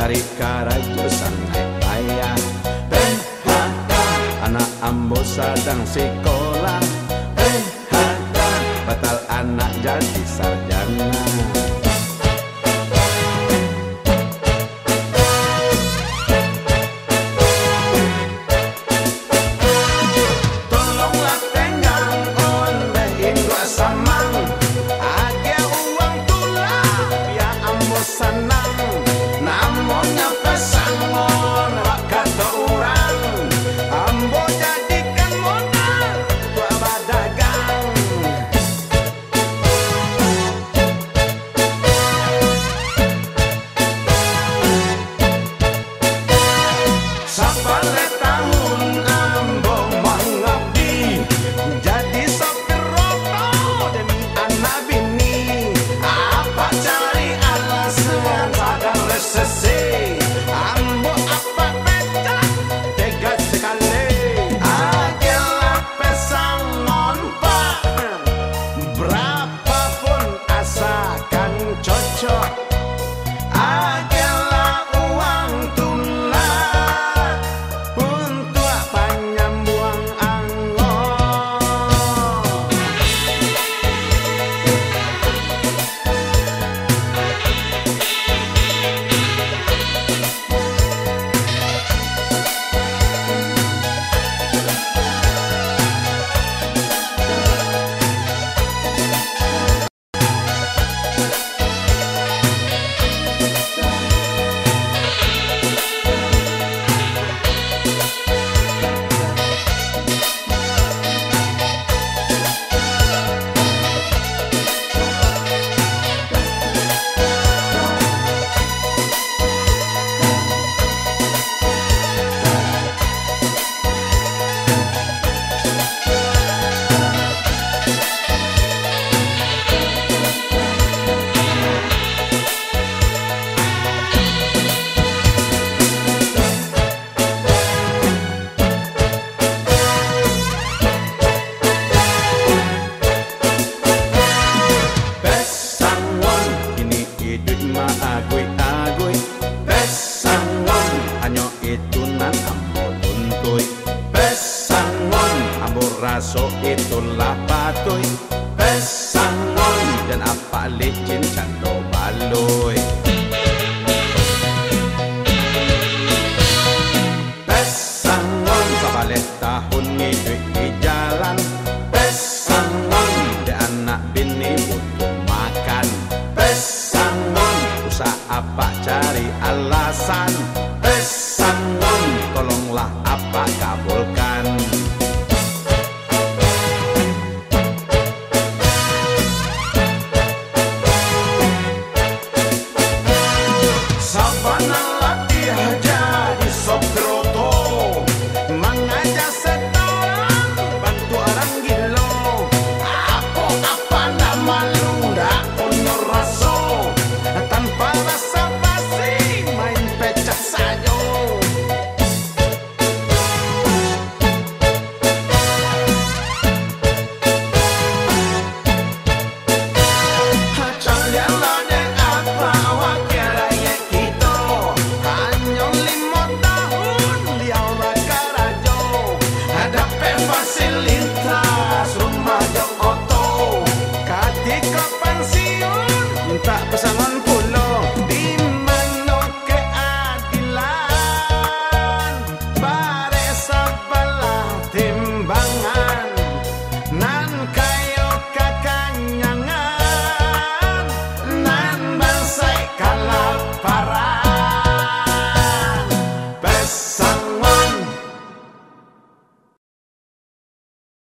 cari karajo sangai payah. PHK anak ambo sedang sekolah. PHK batal anak jadi sarjana. Tolonglah tenggang olehin gua samang, ada uang tulah biar ambo senang. Namonnya pesangon wak kata orang, ambo jadikan modal buat berdagang. Sampai tahun ambo mengabdi jadi sopir roto demi anak bini. Apa cari alasan sadang resesi, ambo apa beda tega sekali. Agelah pesangon pak, berapapun asakan cocok. Agelah uang tulah untuk penyembuhan anggon. Pesangon kini hidup ma agui-agui. Pesangon hanya itu nan ambo tuntui. Pesangon ambo raso itulah patuy. Pesangon dan apa licin cando baloi. Pesangon sabalik tahun hidup di jalan. Pesangon de anak bini butuh makan. Pesangon usah apa cari alasan. Pesangon tolonglah apa kabulkan. Sabana latih jadi sopir